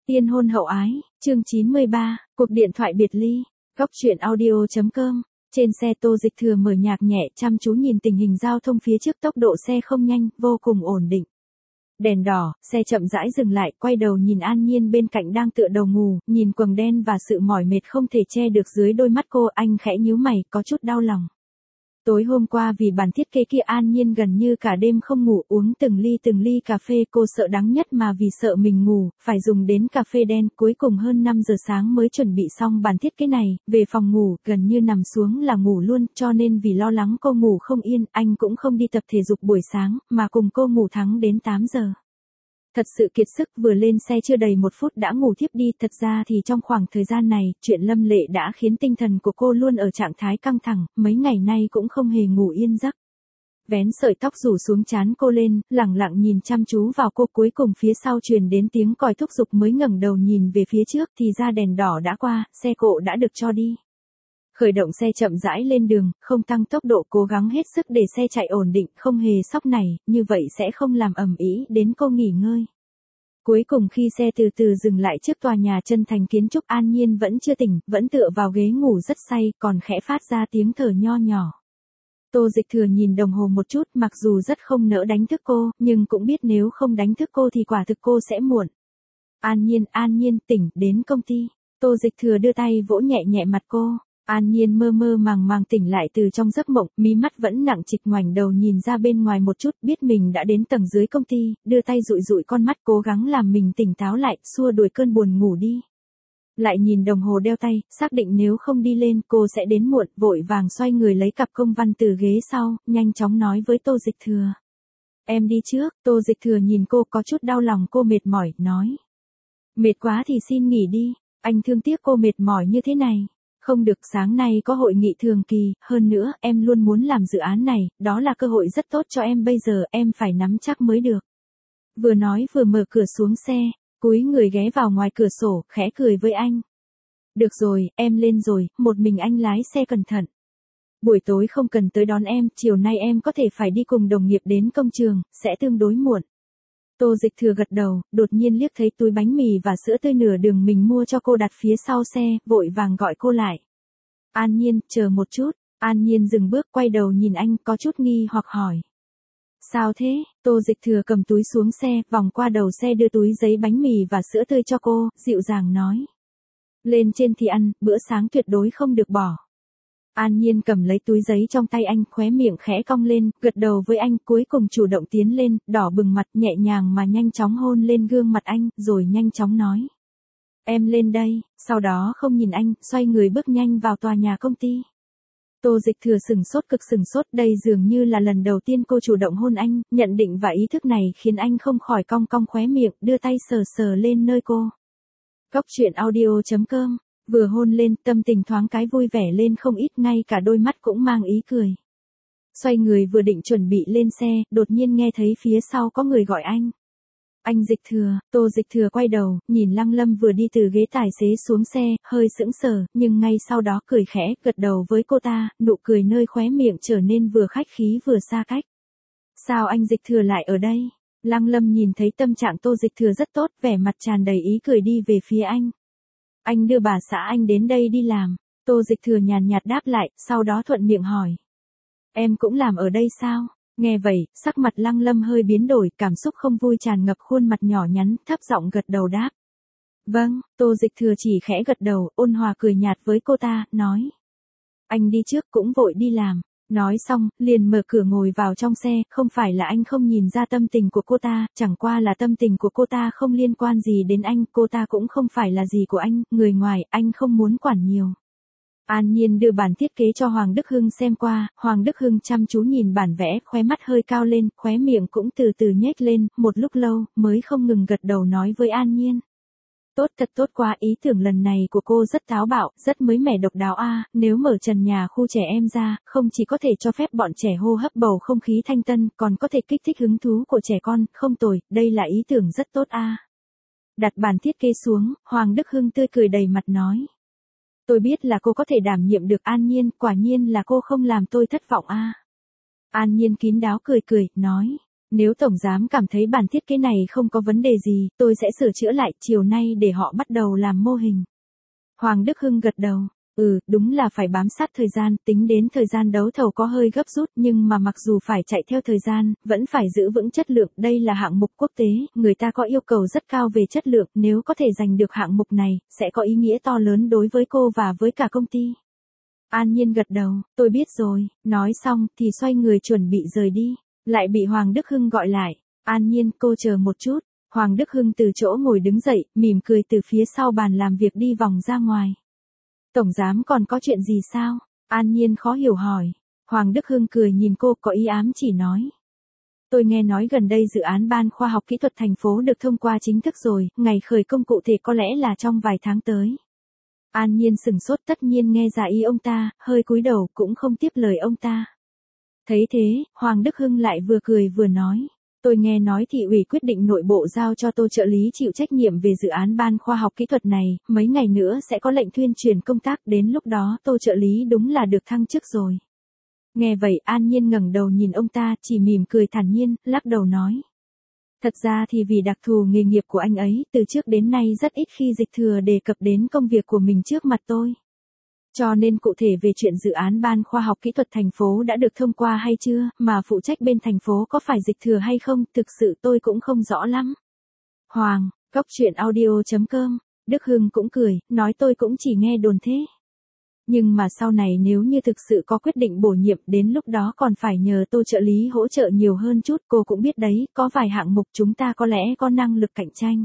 Tiên hôn hậu ái, chương 93, cuộc điện thoại biệt ly. Góc truyện audio.com. Trên xe Tô Dịch Thừa mở nhạc nhẹ, chăm chú nhìn tình hình giao thông phía trước, tốc độ xe không nhanh, vô cùng ổn định. Đèn đỏ, xe chậm rãi dừng lại, quay đầu nhìn An Nhiên bên cạnh đang tựa đầu ngủ, nhìn quầng đen và sự mỏi mệt không thể che được dưới đôi mắt cô, anh khẽ nhíu mày, có chút đau lòng. Tối hôm qua vì bản thiết kế kia An Nhiên gần như cả đêm không ngủ, uống từng ly cà phê, cô sợ đắng nhất mà vì sợ mình ngủ, phải dùng đến cà phê đen, cuối cùng hơn 5 giờ sáng mới chuẩn bị xong bản thiết kế này, về phòng ngủ, gần như nằm xuống là ngủ luôn, cho nên vì lo lắng cô ngủ không yên, anh cũng không đi tập thể dục buổi sáng, mà cùng cô ngủ thắng đến 8 giờ. Thật sự kiệt sức, vừa lên xe chưa đầy 1 phút đã ngủ thiếp đi, thật ra thì trong khoảng thời gian này, chuyện Lâm Lệ đã khiến tinh thần của cô luôn ở trạng thái căng thẳng, mấy ngày nay cũng không hề ngủ yên giấc. Vén sợi tóc rủ xuống trán cô lên, lẳng lặng nhìn chăm chú vào cô, cuối cùng phía sau truyền đến tiếng còi thúc giục mới ngẩng đầu nhìn về phía trước thì ra đèn đỏ đã qua, xe cộ đã được cho đi. Khởi động xe chậm rãi lên đường, không tăng tốc độ, cố gắng hết sức để xe chạy ổn định, không hề sóc này, như vậy sẽ không làm ầm ĩ đến cô nghỉ ngơi. Cuối cùng khi xe từ từ dừng lại trước tòa nhà Chân Thành Kiến Trúc, An Nhiên vẫn chưa tỉnh, vẫn tựa vào ghế ngủ rất say, còn khẽ phát ra tiếng thở nho nhỏ. Tô Dịch Thừa nhìn đồng hồ một chút, mặc dù rất không nỡ đánh thức cô, nhưng cũng biết nếu không đánh thức cô thì quả thực cô sẽ muộn. An Nhiên tỉnh, đến công ty. Tô Dịch Thừa đưa tay vỗ nhẹ nhẹ mặt cô. An Nhiên mơ mơ màng tỉnh lại từ trong giấc mộng, mí mắt vẫn nặng trịch, ngoảnh đầu nhìn ra bên ngoài một chút, biết mình đã đến tầng dưới công ty, đưa tay dụi con mắt, cố gắng làm mình tỉnh táo lại, xua đuổi cơn buồn ngủ đi. Lại nhìn đồng hồ đeo tay, xác định nếu không đi lên cô sẽ đến muộn, vội vàng xoay người lấy cặp công văn từ ghế sau, nhanh chóng nói với Tô Dịch Thừa. Em đi trước. Tô Dịch Thừa nhìn cô, có chút đau lòng cô mệt mỏi, nói. Mệt quá thì xin nghỉ đi, anh thương tiếc cô mệt mỏi như thế này. Không được, sáng nay có hội nghị thường kỳ, hơn nữa, em luôn muốn làm dự án này, đó là cơ hội rất tốt cho em bây giờ, em phải nắm chắc mới được. Vừa nói vừa mở cửa xuống xe, cúi người ghé vào ngoài cửa sổ, khẽ cười với anh. Được rồi, em lên rồi, một mình anh lái xe cẩn thận. Buổi tối không cần tới đón em, chiều nay em có thể phải đi cùng đồng nghiệp đến công trường, sẽ tương đối muộn. Tô Dịch Thừa gật đầu, đột nhiên liếc thấy túi bánh mì và sữa tươi nửa đường mình mua cho cô đặt phía sau xe, vội vàng gọi cô lại. An Nhiên, chờ một chút. An Nhiên dừng bước, quay đầu nhìn anh, có chút nghi hoặc hỏi. Sao thế? Tô Dịch Thừa cầm túi xuống xe, vòng qua đầu xe đưa túi giấy bánh mì và sữa tươi cho cô, dịu dàng nói. Lên trên thì ăn, bữa sáng tuyệt đối không được bỏ. An Nhiên cầm lấy túi giấy trong tay anh, khóe miệng khẽ cong lên, gật đầu với anh, cuối cùng chủ động tiến lên, đỏ bừng mặt, nhẹ nhàng mà nhanh chóng hôn lên gương mặt anh, rồi nhanh chóng nói. Em lên đây, sau đó không nhìn anh, xoay người bước nhanh vào tòa nhà công ty. Tô Dịch Thừa sừng sốt, đây dường như là lần đầu tiên cô chủ động hôn anh, nhận định và ý thức này khiến anh không khỏi cong khóe miệng, đưa tay sờ lên nơi cô. Góc truyện audio.com. Vừa hôn lên, tâm tình thoáng cái vui vẻ lên không ít, ngay cả đôi mắt cũng mang ý cười. Xoay người vừa định chuẩn bị lên xe, đột nhiên nghe thấy phía sau có người gọi anh. Anh Dịch Thừa. Tô Dịch Thừa quay đầu, nhìn Lăng Lâm vừa đi từ ghế tài xế xuống xe, hơi sững sờ, nhưng ngay sau đó cười khẽ, gật đầu với cô ta, nụ cười nơi khóe miệng trở nên vừa khách khí vừa xa cách. Sao anh Dịch Thừa lại ở đây? Lăng Lâm nhìn thấy tâm trạng Tô Dịch Thừa rất tốt, vẻ mặt tràn đầy ý cười đi về phía anh. Anh đưa bà xã anh đến đây đi làm. Tô Dịch Thừa nhàn nhạt đáp lại, sau đó thuận miệng hỏi. Em cũng làm ở đây sao? Nghe vậy, sắc mặt Lăng Lâm hơi biến đổi, cảm xúc không vui tràn ngập khuôn mặt nhỏ nhắn, thấp giọng gật đầu đáp. Vâng. Tô Dịch Thừa chỉ khẽ gật đầu, ôn hòa cười nhạt với cô ta, nói. Anh đi trước, cũng vội đi làm. Nói xong, liền mở cửa ngồi vào trong xe, không phải là anh không nhìn ra tâm tình của cô ta, chẳng qua là tâm tình của cô ta không liên quan gì đến anh, cô ta cũng không phải là gì của anh, người ngoài, anh không muốn quản nhiều. An Nhiên đưa bản thiết kế cho Hoàng Đức Hưng xem qua, Hoàng Đức Hưng chăm chú nhìn bản vẽ, khóe mắt hơi cao lên, khóe miệng cũng từ từ nhếch lên, một lúc lâu, mới không ngừng gật đầu nói với An Nhiên. Thật tốt quá, ý tưởng lần này của cô rất táo bạo, rất mới mẻ độc đáo a, nếu mở trần nhà khu trẻ em ra, không chỉ có thể cho phép bọn trẻ hô hấp bầu không khí thanh tân, còn có thể kích thích hứng thú của trẻ con, không tồi, đây là ý tưởng rất tốt a. Đặt bản thiết kế xuống, Hoàng Đức Hưng tươi cười đầy mặt nói. Tôi biết là cô có thể đảm nhiệm được. An Nhiên, quả nhiên là cô không làm tôi thất vọng a. An Nhiên kín đáo cười, nói. Nếu tổng giám cảm thấy bản thiết kế này không có vấn đề gì, tôi sẽ sửa chữa lại chiều nay để họ bắt đầu làm mô hình. Hoàng Đức Hưng gật đầu. Đúng là phải bám sát thời gian, tính đến thời gian đấu thầu có hơi gấp rút nhưng mà mặc dù phải chạy theo thời gian, vẫn phải giữ vững chất lượng. Đây là hạng mục quốc tế, người ta có yêu cầu rất cao về chất lượng, nếu có thể giành được hạng mục này, sẽ có ý nghĩa to lớn đối với cô và với cả công ty. An Nhiên gật đầu, tôi biết rồi, nói xong thì xoay người chuẩn bị rời đi, lại bị Hoàng Đức Hưng gọi lại. An Nhiên, cô chờ một chút. Hoàng Đức Hưng từ chỗ ngồi đứng dậy, mỉm cười từ phía sau bàn làm việc đi vòng ra ngoài. Tổng giám còn có chuyện gì sao? An Nhiên khó hiểu hỏi. Hoàng Đức Hưng cười nhìn cô có ý ám chỉ nói. Tôi nghe nói gần đây dự án Ban Khoa học Kỹ thuật thành phố được thông qua chính thức rồi, ngày khởi công cụ thể có lẽ là trong vài tháng tới. An Nhiên sửng sốt, tất nhiên nghe ra ý ông ta, hơi cúi đầu cũng không tiếp lời ông ta. Thấy thế, Hoàng Đức Hưng lại vừa cười vừa nói. Tôi nghe nói thị ủy quyết định nội bộ giao cho Tô trợ lý chịu trách nhiệm về dự án Ban Khoa học Kỹ thuật này, mấy ngày nữa sẽ có lệnh tuyên truyền công tác, đến lúc đó Tô trợ lý đúng là được thăng chức rồi. Nghe vậy An Nhiên ngẩng đầu nhìn ông ta, chỉ mỉm cười thản nhiên, lắc đầu nói. Thật ra thì vì đặc thù nghề nghiệp của anh ấy, từ trước đến nay rất ít khi Dịch Thừa đề cập đến công việc của mình trước mặt tôi. Cho nên cụ thể về chuyện dự án Ban Khoa học Kỹ thuật thành phố đã được thông qua hay chưa, mà phụ trách bên thành phố có phải Dịch Thừa hay không, thực sự tôi cũng không rõ lắm. Hoàng, Góc Chuyện Audio.com, Đức Hưng cũng cười, nói tôi cũng chỉ nghe đồn thế. Nhưng mà sau này nếu như thực sự có quyết định bổ nhiệm, đến lúc đó còn phải nhờ Tô trợ lý hỗ trợ nhiều hơn chút, cô cũng biết đấy, có vài hạng mục chúng ta có lẽ có năng lực cạnh tranh.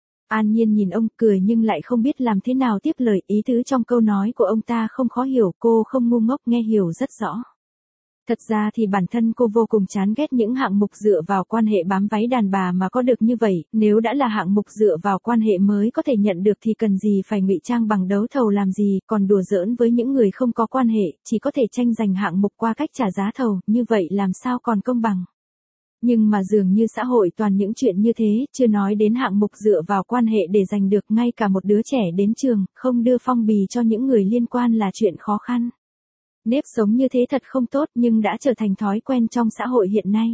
An Nhiên nhìn ông cười nhưng lại không biết làm thế nào tiếp lời, ý tứ trong câu nói của ông ta không khó hiểu, cô không ngu ngốc, nghe hiểu rất rõ. Thật ra thì bản thân cô vô cùng chán ghét những hạng mục dựa vào quan hệ bám váy đàn bà mà có được như vậy, nếu đã là hạng mục dựa vào quan hệ mới có thể nhận được thì cần gì phải ngụy trang bằng đấu thầu làm gì, còn đùa giỡn với những người không có quan hệ, chỉ có thể tranh giành hạng mục qua cách trả giá thầu, như vậy làm sao còn công bằng. Nhưng mà dường như xã hội toàn những chuyện như thế, chưa nói đến hạng mục dựa vào quan hệ để giành được, ngay cả một đứa trẻ đến trường, không đưa phong bì cho những người liên quan là chuyện khó khăn. Nếp sống như thế thật không tốt nhưng đã trở thành thói quen trong xã hội hiện nay.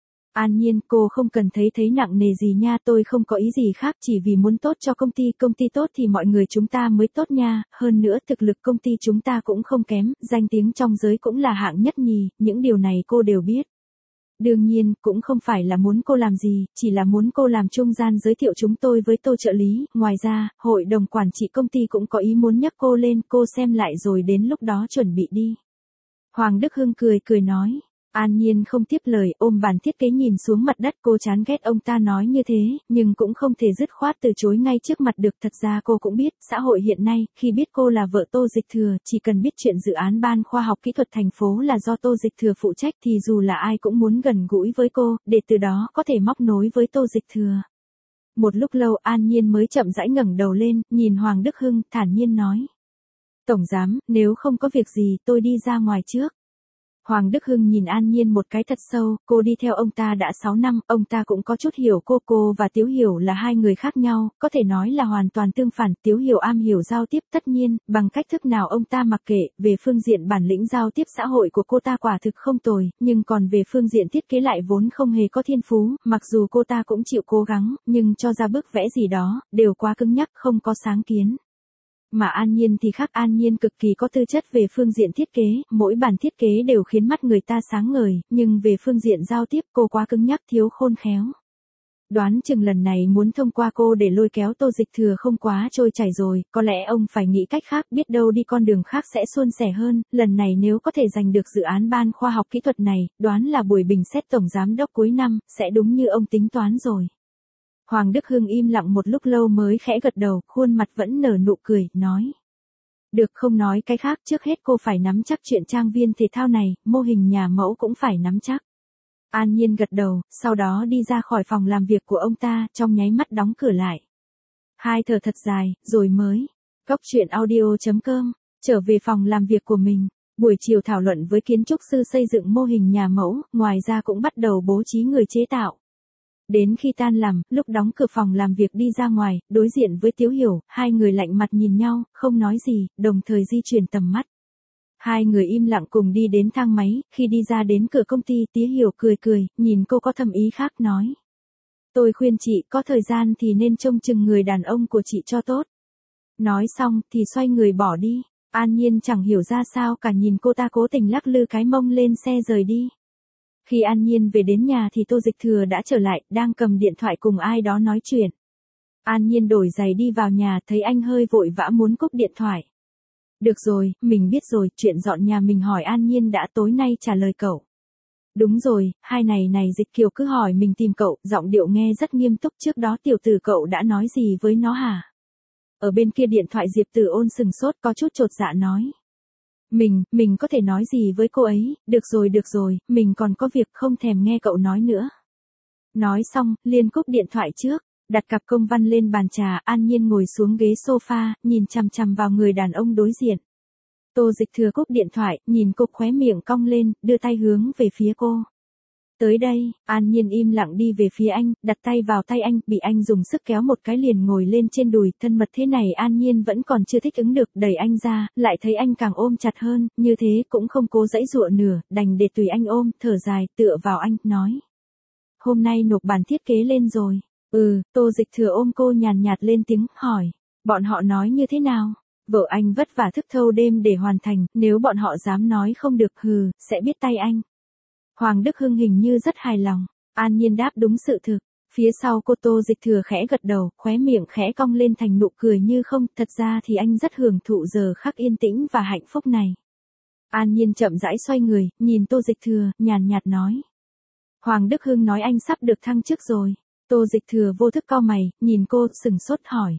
An Nhiên, cô không cần thấy nặng nề gì nha, tôi không có ý gì khác, chỉ vì muốn tốt cho công ty tốt thì mọi người chúng ta mới tốt nha, hơn nữa thực lực công ty chúng ta cũng không kém, danh tiếng trong giới cũng là hạng nhất nhì, những điều này cô đều biết. Đương nhiên, cũng không phải là muốn cô làm gì, chỉ là muốn cô làm trung gian giới thiệu chúng tôi với Tô trợ lý, ngoài ra, hội đồng quản trị công ty cũng có ý muốn nhắc cô lên, cô xem lại rồi đến lúc đó chuẩn bị đi. Hoàng Đức Hưng cười nói. An Nhiên không tiếp lời, ôm bản thiết kế nhìn xuống mặt đất, cô chán ghét ông ta nói như thế, nhưng cũng không thể dứt khoát từ chối ngay trước mặt được. Thật ra cô cũng biết, xã hội hiện nay, khi biết cô là vợ Tô Dịch Thừa, chỉ cần biết chuyện dự án Ban Khoa học Kỹ thuật thành phố là do Tô Dịch Thừa phụ trách thì dù là ai cũng muốn gần gũi với cô, để từ đó có thể móc nối với Tô Dịch Thừa. Một lúc lâu An Nhiên mới chậm rãi ngẩng đầu lên, nhìn Hoàng Đức Hưng, thản nhiên nói. Tổng giám, nếu không có việc gì tôi đi ra ngoài trước. Hoàng Đức Hưng nhìn An Nhiên một cái thật sâu, cô đi theo ông ta đã 6 năm, ông ta cũng có chút hiểu cô và Tiếu Hiểu là hai người khác nhau, có thể nói là hoàn toàn tương phản. Tiếu Hiểu am hiểu giao tiếp, tất nhiên, bằng cách thức nào ông ta mặc kệ, về phương diện bản lĩnh giao tiếp xã hội của cô ta quả thực không tồi, nhưng còn về phương diện thiết kế lại vốn không hề có thiên phú, mặc dù cô ta cũng chịu cố gắng, nhưng cho ra bức vẽ gì đó, đều quá cứng nhắc, không có sáng kiến. Mà An Nhiên thì khác, An Nhiên cực kỳ có tư chất về phương diện thiết kế, mỗi bản thiết kế đều khiến mắt người ta sáng ngời, nhưng về phương diện giao tiếp cô quá cứng nhắc, thiếu khôn khéo. Đoán chừng lần này muốn thông qua cô để lôi kéo Tô Dịch Thừa không quá trôi chảy rồi, có lẽ ông phải nghĩ cách khác, biết đâu đi con đường khác sẽ suôn sẻ hơn, lần này nếu có thể giành được dự án Ban Khoa học Kỹ thuật này, đoán là buổi bình xét tổng giám đốc cuối năm, sẽ đúng như ông tính toán rồi. Hoàng Đức Hưng im lặng một lúc lâu mới khẽ gật đầu, khuôn mặt vẫn nở nụ cười, nói. Được, không nói cái khác, trước hết cô phải nắm chắc chuyện trang viên thể thao này, mô hình nhà mẫu cũng phải nắm chắc. An Nhiên gật đầu, sau đó đi ra khỏi phòng làm việc của ông ta, trong nháy mắt đóng cửa lại. Hai thở thật dài, rồi mới. Góc Chuyện Audio.com, trở về phòng làm việc của mình. Buổi chiều thảo luận với kiến trúc sư xây dựng mô hình nhà mẫu, ngoài ra cũng bắt đầu bố trí người chế tạo. Đến khi tan làm, lúc đóng cửa phòng làm việc đi ra ngoài, đối diện với Tiếu Hiểu, hai người lạnh mặt nhìn nhau, không nói gì, đồng thời di chuyển tầm mắt. Hai người im lặng cùng đi đến thang máy, khi đi ra đến cửa công ty Tía Hiểu cười cười, nhìn cô có thâm ý khác nói. Tôi khuyên chị có thời gian thì nên trông chừng người đàn ông của chị cho tốt. Nói xong thì xoay người bỏ đi. An Nhiên chẳng hiểu ra sao cả, nhìn cô ta cố tình lắc lư cái mông lên xe rời đi. Khi An Nhiên về đến nhà thì Tô Dịch Thừa đã trở lại, đang cầm điện thoại cùng ai đó nói chuyện. An Nhiên đổi giày đi vào nhà, thấy anh hơi vội vã muốn cúp điện thoại. Được rồi, mình biết rồi, chuyện dọn nhà mình hỏi An Nhiên đã, tối nay trả lời cậu. Đúng rồi, hai này Dịch Kiều cứ hỏi mình tìm cậu, giọng điệu nghe rất nghiêm túc, trước đó tiểu tử cậu đã nói gì với nó hả? Ở bên kia điện thoại Diệp Tử Ôn sừng sốt, có chút chột dạ nói. Mình có thể nói gì với cô ấy, được rồi, mình còn có việc, không thèm nghe cậu nói nữa. Nói xong, liền cúp điện thoại trước, đặt cặp công văn lên bàn trà, An Nhiên ngồi xuống ghế sofa, nhìn chằm chằm vào người đàn ông đối diện. Tô Dịch Thừa cúp điện thoại, nhìn cô khóe miệng cong lên, đưa tay hướng về phía cô. Tới đây, An Nhiên im lặng đi về phía anh, đặt tay vào tay anh, bị anh dùng sức kéo một cái liền ngồi lên trên đùi, thân mật thế này An Nhiên vẫn còn chưa thích ứng được, đẩy anh ra, lại thấy anh càng ôm chặt hơn, như thế cũng không cố giãy giụa nửa, đành để tùy anh ôm, thở dài, tựa vào anh, nói. Hôm nay nộp bản thiết kế lên rồi. Tô Dịch Thừa ôm cô nhàn nhạt lên tiếng, hỏi. Bọn họ nói như thế nào? Vợ anh vất vả thức thâu đêm để hoàn thành, nếu bọn họ dám nói không được sẽ biết tay anh. Hoàng Đức Hưng hình như rất hài lòng. An Nhiên đáp đúng sự thực. Phía sau cô Tô Dịch Thừa khẽ gật đầu, khóe miệng khẽ cong lên thành nụ cười như không, thật ra thì anh rất hưởng thụ giờ khắc yên tĩnh và hạnh phúc này. An Nhiên chậm rãi xoay người, nhìn Tô Dịch Thừa, nhàn nhạt nói. Hoàng Đức Hưng nói anh sắp được thăng chức rồi. Tô Dịch Thừa vô thức cau mày, nhìn cô, sừng sốt hỏi.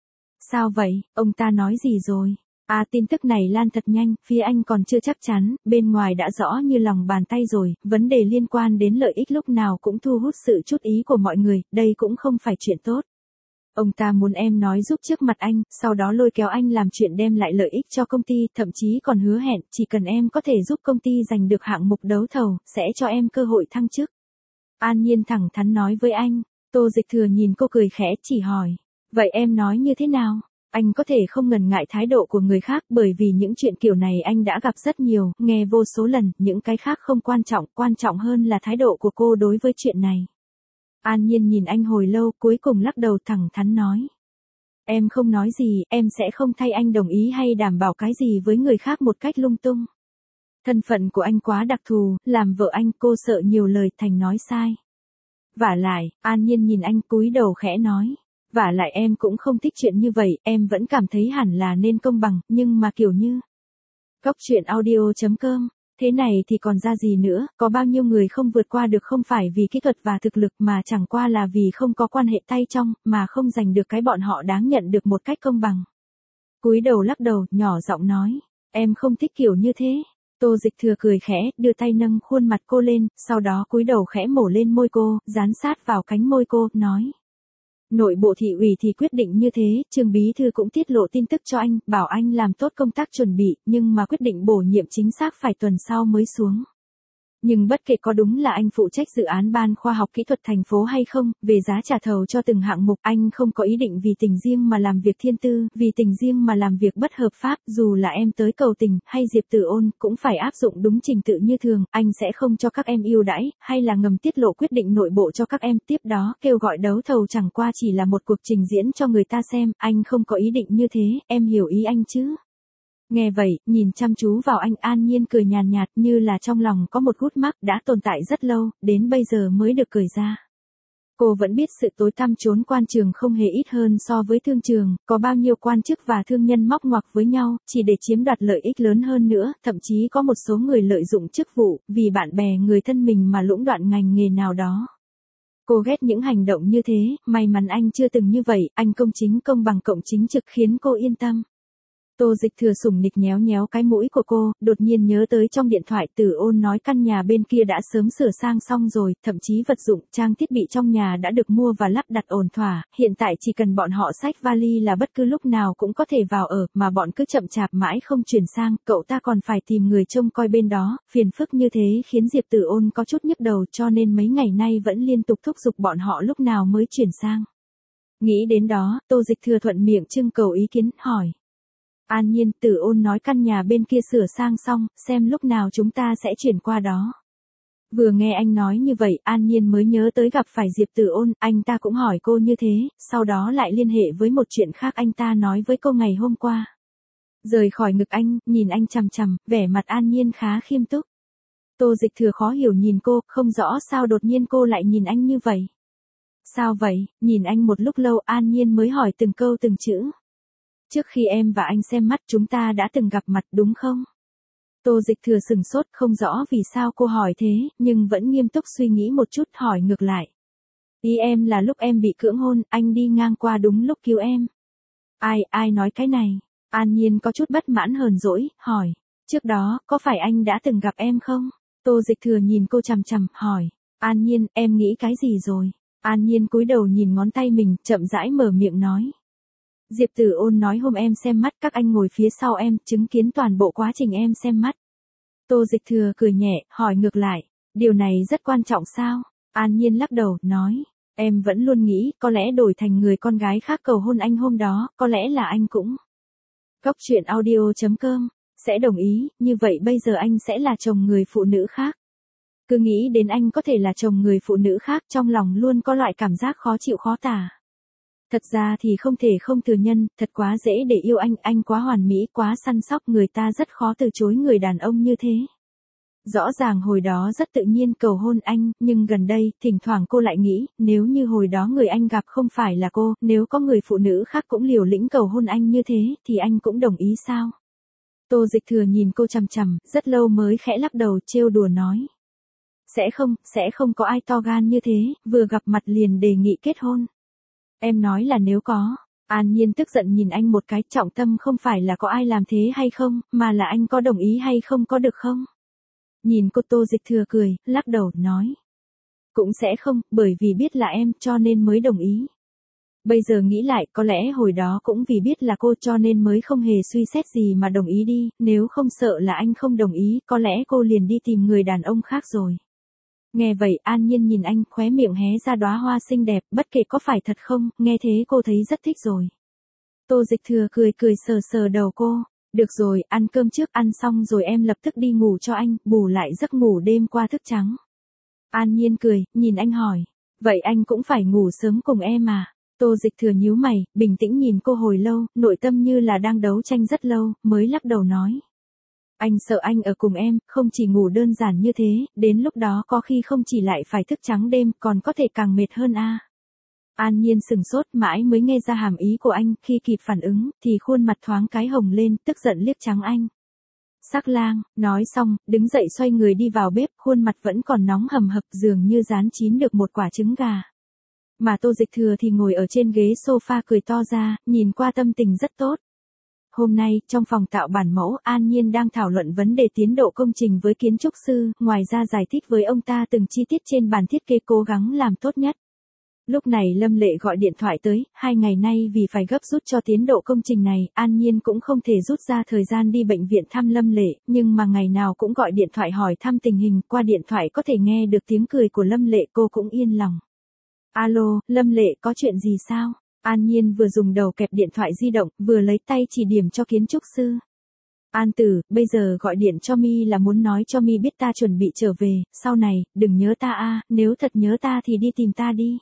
Sao vậy, ông ta nói gì rồi? Tin tức này lan thật nhanh, phía anh còn chưa chắc chắn, bên ngoài đã rõ như lòng bàn tay rồi, vấn đề liên quan đến lợi ích lúc nào cũng thu hút sự chú ý của mọi người, đây cũng không phải chuyện tốt. Ông ta muốn em nói giúp trước mặt anh, sau đó lôi kéo anh làm chuyện đem lại lợi ích cho công ty, thậm chí còn hứa hẹn, chỉ cần em có thể giúp công ty giành được hạng mục đấu thầu, sẽ cho em cơ hội thăng chức. An Nhiên thẳng thắn nói với anh. Tô Dịch Thừa nhìn cô cười khẽ, chỉ hỏi. Vậy em nói như thế nào? Anh có thể không ngần ngại thái độ của người khác, bởi vì những chuyện kiểu này anh đã gặp rất nhiều, nghe vô số lần, những cái khác không quan trọng hơn là thái độ của cô đối với chuyện này. An Nhiên nhìn anh hồi lâu, cuối cùng lắc đầu thẳng thắn nói. Em không nói gì, em sẽ không thay anh đồng ý hay đảm bảo cái gì với người khác một cách lung tung. Thân phận của anh quá đặc thù, làm vợ anh cô sợ nhiều lời thành nói sai. Vả lại, An Nhiên nhìn anh cúi đầu khẽ nói. Vả lại em cũng không thích chuyện như vậy, em vẫn cảm thấy hẳn là nên công bằng, nhưng mà kiểu như. Góc truyện audio.com, thế này thì còn ra gì nữa, có bao nhiêu người không vượt qua được không phải vì kỹ thuật và thực lực mà chẳng qua là vì không có quan hệ tay trong, mà không giành được cái bọn họ đáng nhận được một cách công bằng. Cúi đầu lắc đầu, nhỏ giọng nói, em không thích kiểu như thế. Tô Dịch Thừa cười khẽ, đưa tay nâng khuôn mặt cô lên, sau đó cúi đầu khẽ mổ lên môi cô, dán sát vào cánh môi cô, nói. Nội bộ thị ủy thì quyết định như thế, Trương Bí Thư cũng tiết lộ tin tức cho anh, bảo anh làm tốt công tác chuẩn bị, nhưng mà quyết định bổ nhiệm chính xác phải tuần sau mới xuống. Nhưng bất kể có đúng là anh phụ trách dự án ban khoa học kỹ thuật thành phố hay không, về giá trả thầu cho từng hạng mục, anh không có ý định vì tình riêng mà làm việc thiên tư, vì tình riêng mà làm việc bất hợp pháp, dù là em tới cầu tình, hay Diệp Tử Ôn, cũng phải áp dụng đúng trình tự như thường, anh sẽ không cho các em ưu đãi, hay là ngầm tiết lộ quyết định nội bộ cho các em, tiếp đó, kêu gọi đấu thầu chẳng qua chỉ là một cuộc trình diễn cho người ta xem, anh không có ý định như thế, em hiểu ý anh chứ? Nghe vậy, nhìn chăm chú vào anh, An Nhiên cười nhàn nhạt như là trong lòng có một gút mắc đã tồn tại rất lâu, đến bây giờ mới được cười ra. Cô vẫn biết sự tối tăm chốn quan trường không hề ít hơn so với thương trường, có bao nhiêu quan chức và thương nhân móc ngoặc với nhau, chỉ để chiếm đoạt lợi ích lớn hơn nữa, thậm chí có một số người lợi dụng chức vụ, vì bạn bè người thân mình mà lũng đoạn ngành nghề nào đó. Cô ghét những hành động như thế, may mắn anh chưa từng như vậy, anh công chính công bằng cộng chính trực khiến cô yên tâm. Tô Dịch Thừa sủng nịch nhéo nhéo cái mũi của cô, đột nhiên nhớ tới trong điện thoại Tử Ôn nói căn nhà bên kia đã sớm sửa sang xong rồi, thậm chí vật dụng, trang thiết bị trong nhà đã được mua và lắp đặt ổn thỏa, hiện tại chỉ cần bọn họ xách vali là bất cứ lúc nào cũng có thể vào ở, mà bọn cứ chậm chạp mãi không chuyển sang, cậu ta còn phải tìm người trông coi bên đó, phiền phức như thế khiến Diệp Tử Ôn có chút nhức đầu cho nên mấy ngày nay vẫn liên tục thúc giục bọn họ lúc nào mới chuyển sang. Nghĩ đến đó, Tô Dịch Thừa thuận miệng trưng cầu ý kiến, hỏi. An Nhiên, Tử Ôn nói căn nhà bên kia sửa sang xong, xem lúc nào chúng ta sẽ chuyển qua đó. Vừa nghe anh nói như vậy, An Nhiên mới nhớ tới gặp phải Diệp Tử Ôn, anh ta cũng hỏi cô như thế, sau đó lại liên hệ với một chuyện khác anh ta nói với cô ngày hôm qua. Rời khỏi ngực anh, nhìn anh chằm chằm, vẻ mặt An Nhiên khá khiêm túc. Tô Dịch Thừa khó hiểu nhìn cô, không rõ sao đột nhiên cô lại nhìn anh như vậy. Sao vậy? Nhìn anh một lúc lâu, An Nhiên mới hỏi từng câu từng chữ. Trước khi em và anh xem mắt chúng ta đã từng gặp mặt đúng không? Tô Dịch Thừa sừng sốt, không rõ vì sao cô hỏi thế, nhưng vẫn nghiêm túc suy nghĩ một chút, hỏi ngược lại. Ý em là lúc em bị cưỡng hôn, anh đi ngang qua đúng lúc cứu em. Ai nói cái này? An Nhiên có chút bất mãn hờn dỗi, hỏi. Trước đó, có phải anh đã từng gặp em không? Tô Dịch Thừa nhìn cô chằm chằm, hỏi. An Nhiên, em nghĩ cái gì rồi? An Nhiên cúi đầu nhìn ngón tay mình, chậm rãi mở miệng nói. Diệp Tử Ôn nói hôm em xem mắt các anh ngồi phía sau em, chứng kiến toàn bộ quá trình em xem mắt. Tô Dịch Thừa cười nhẹ, hỏi ngược lại. Điều này rất quan trọng sao? An Nhiên lắc đầu, nói. Em vẫn luôn nghĩ, có lẽ đổi thành người con gái khác cầu hôn anh hôm đó, có lẽ là anh cũng. Góc truyện audio.com sẽ đồng ý, như vậy bây giờ anh sẽ là chồng người phụ nữ khác. Cứ nghĩ đến anh có thể là chồng người phụ nữ khác, trong lòng luôn có loại cảm giác khó chịu khó tả. Thật ra thì không thể không thừa nhận, thật quá dễ để yêu anh quá hoàn mỹ, quá săn sóc, người ta rất khó từ chối người đàn ông như thế. Rõ ràng hồi đó rất tự nhiên cầu hôn anh, nhưng gần đây, thỉnh thoảng cô lại nghĩ, nếu như hồi đó người anh gặp không phải là cô, nếu có người phụ nữ khác cũng liều lĩnh cầu hôn anh như thế, thì anh cũng đồng ý sao? Tô Dịch Thừa nhìn cô chằm chằm, rất lâu mới khẽ lắc đầu, trêu đùa nói. Sẽ không có ai to gan như thế, vừa gặp mặt liền đề nghị kết hôn. Em nói là nếu có. An Nhiên tức giận nhìn anh một cái, trọng tâm không phải là có ai làm thế hay không, mà là anh có đồng ý hay không, có được không? Nhìn cô, Tô Dịch Thừa cười, lắc đầu, nói. Cũng sẽ không, bởi vì biết là em, cho nên mới đồng ý. Bây giờ nghĩ lại, có lẽ hồi đó cũng vì biết là cô cho nên mới không hề suy xét gì mà đồng ý đi, nếu không sợ là anh không đồng ý, có lẽ cô liền đi tìm người đàn ông khác rồi. Nghe vậy, An Nhiên nhìn anh, khóe miệng hé ra đóa hoa xinh đẹp, bất kể có phải thật không, nghe thế cô thấy rất thích rồi. Tô Dịch Thừa cười sờ sờ đầu cô. Được rồi, ăn cơm trước, ăn xong rồi em lập tức đi ngủ cho anh, bù lại giấc ngủ đêm qua thức trắng. An Nhiên cười, nhìn anh hỏi. Vậy anh cũng phải ngủ sớm cùng em à? Tô Dịch Thừa nhíu mày, bình tĩnh nhìn cô hồi lâu, nội tâm như là đang đấu tranh rất lâu, mới lắc đầu nói. Anh sợ anh ở cùng em, không chỉ ngủ đơn giản như thế, đến lúc đó có khi không chỉ lại phải thức trắng đêm, còn có thể càng mệt hơn a. An Nhiên sừng sốt mãi mới nghe ra hàm ý của anh, khi kịp phản ứng, thì khuôn mặt thoáng cái hồng lên, tức giận liếc trắng anh. Sắc lang, nói xong, đứng dậy xoay người đi vào bếp, khuôn mặt vẫn còn nóng hầm hập, dường như rán chín được một quả trứng gà. Mà Tô Dịch Thừa thì ngồi ở trên ghế sofa cười to ra, nhìn qua tâm tình rất tốt. Hôm nay, trong phòng tạo bản mẫu, An Nhiên đang thảo luận vấn đề tiến độ công trình với kiến trúc sư, ngoài ra giải thích với ông ta từng chi tiết trên bản thiết kế cố gắng làm tốt nhất. Lúc này Lâm Lệ gọi điện thoại tới, 2 ngày nay vì phải gấp rút cho tiến độ công trình này, An Nhiên cũng không thể rút ra thời gian đi bệnh viện thăm Lâm Lệ, nhưng mà ngày nào cũng gọi điện thoại hỏi thăm tình hình, qua điện thoại có thể nghe được tiếng cười của Lâm Lệ, cô cũng yên lòng. Alo, Lâm Lệ, có chuyện gì sao? An Nhiên vừa dùng đầu kẹp điện thoại di động, vừa lấy tay chỉ điểm cho kiến trúc sư. An Tử, bây giờ gọi điện cho Mi là muốn nói cho Mi biết ta chuẩn bị trở về, sau này, đừng nhớ ta a, nếu thật nhớ ta thì đi tìm ta đi.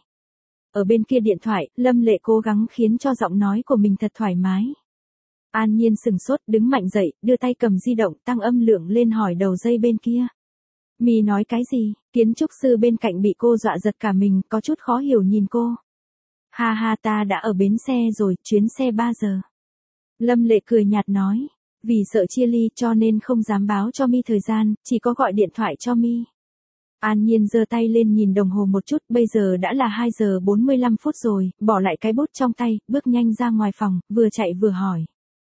Ở bên kia điện thoại, Lâm Lệ cố gắng khiến cho giọng nói của mình thật thoải mái. An Nhiên sừng sốt, đứng mạnh dậy, đưa tay cầm di động, tăng âm lượng lên hỏi đầu dây bên kia. Mi nói cái gì? Kiến trúc sư bên cạnh bị cô dọa giật cả mình, có chút khó hiểu nhìn cô. Ha ha, ta đã ở bến xe rồi, chuyến xe 3 giờ. Lâm Lệ cười nhạt nói, vì sợ chia ly cho nên không dám báo cho Mi thời gian, chỉ có gọi điện thoại cho Mi. An Nhiên giơ tay lên nhìn đồng hồ một chút, bây giờ đã là 2 giờ 45 phút rồi, bỏ lại cái bút trong tay, bước nhanh ra ngoài phòng, vừa chạy vừa hỏi.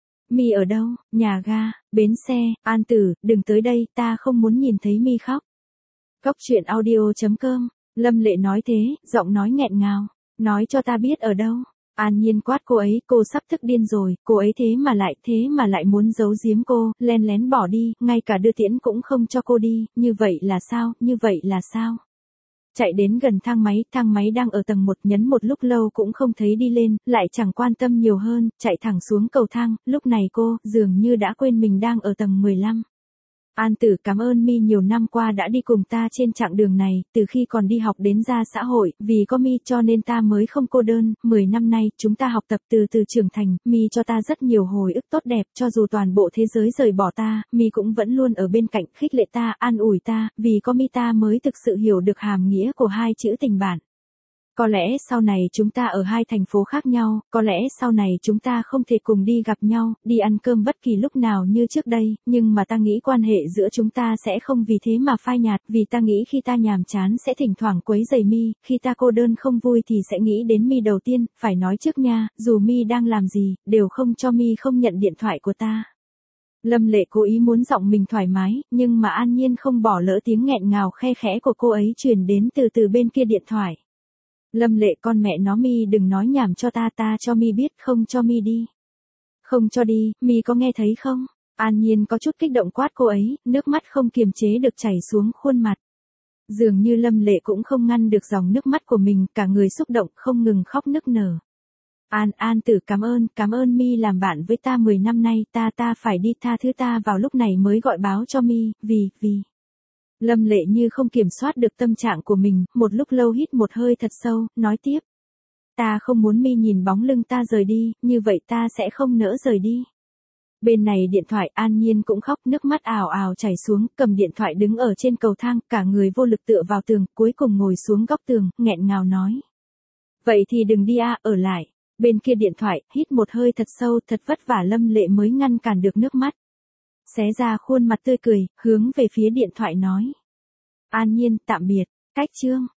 Mi ở đâu? Nhà ga, bến xe, An Tử, đừng tới đây, ta không muốn nhìn thấy Mi khóc. Góc truyện audio.com, Lâm Lệ nói thế, giọng nói nghẹn ngào. Nói cho ta biết ở đâu. An Nhiên quát cô ấy, cô sắp tức điên rồi, cô ấy thế mà lại muốn giấu giếm cô, len lén bỏ đi, ngay cả đưa tiễn cũng không cho cô đi, như vậy là sao? chạy đến gần thang máy đang ở tầng 1, nhấn một lúc lâu cũng không thấy đi lên, lại chẳng quan tâm nhiều hơn, chạy thẳng xuống cầu thang, lúc này cô, dường như đã quên mình đang ở tầng 15. An Tử, cảm ơn Mi nhiều năm qua đã đi cùng ta trên chặng đường này, từ khi còn đi học đến ra xã hội, vì có Mi cho nên ta mới không cô đơn, 10 năm nay, chúng ta học tập từ từ trưởng thành, Mi cho ta rất nhiều hồi ức tốt đẹp, cho dù toàn bộ thế giới rời bỏ ta, Mi cũng vẫn luôn ở bên cạnh, khích lệ ta, an ủi ta, vì có Mi ta mới thực sự hiểu được hàm nghĩa của hai chữ tình bạn. Có lẽ sau này chúng ta ở hai thành phố khác nhau, có lẽ sau này chúng ta không thể cùng đi gặp nhau, đi ăn cơm bất kỳ lúc nào như trước đây, nhưng mà ta nghĩ quan hệ giữa chúng ta sẽ không vì thế mà phai nhạt, vì ta nghĩ khi ta nhàm chán sẽ thỉnh thoảng quấy rầy Mi, khi ta cô đơn không vui thì sẽ nghĩ đến Mi đầu tiên, phải nói trước nha, dù Mi đang làm gì, đều không cho Mi không nhận điện thoại của ta. Lâm Lệ cố ý muốn giọng mình thoải mái, nhưng mà An Nhiên không bỏ lỡ tiếng nghẹn ngào khe khẽ của cô ấy truyền đến từ bên kia điện thoại. Lâm Lệ, con mẹ nó, Mi đừng nói nhảm cho ta cho Mi biết, không cho Mi đi. Không cho đi, Mi có nghe thấy không? An Nhiên có chút kích động quát cô ấy, nước mắt không kiềm chế được chảy xuống khuôn mặt. Dường như Lâm Lệ cũng không ngăn được dòng nước mắt của mình, cả người xúc động không ngừng khóc nức nở. An Tử, cảm ơn Mi làm bạn với ta 10 năm nay, ta phải đi, tha thứ ta vào lúc này mới gọi báo cho Mi, vì. Lâm Lệ như không kiểm soát được tâm trạng của mình, một lúc lâu hít một hơi thật sâu, nói tiếp. Ta không muốn Mi nhìn bóng lưng ta rời đi, như vậy ta sẽ không nỡ rời đi. Bên này điện thoại, An Nhiên cũng khóc, nước mắt ào ào chảy xuống, cầm điện thoại đứng ở trên cầu thang, cả người vô lực tựa vào tường, cuối cùng ngồi xuống góc tường, nghẹn ngào nói. Vậy thì đừng đi ở lại. Bên kia điện thoại, hít một hơi thật sâu, thật vất vả Lâm Lệ mới ngăn cản được nước mắt. Xé ra khuôn mặt tươi cười, hướng về phía điện thoại nói. An Nhiên, tạm biệt, cách chương.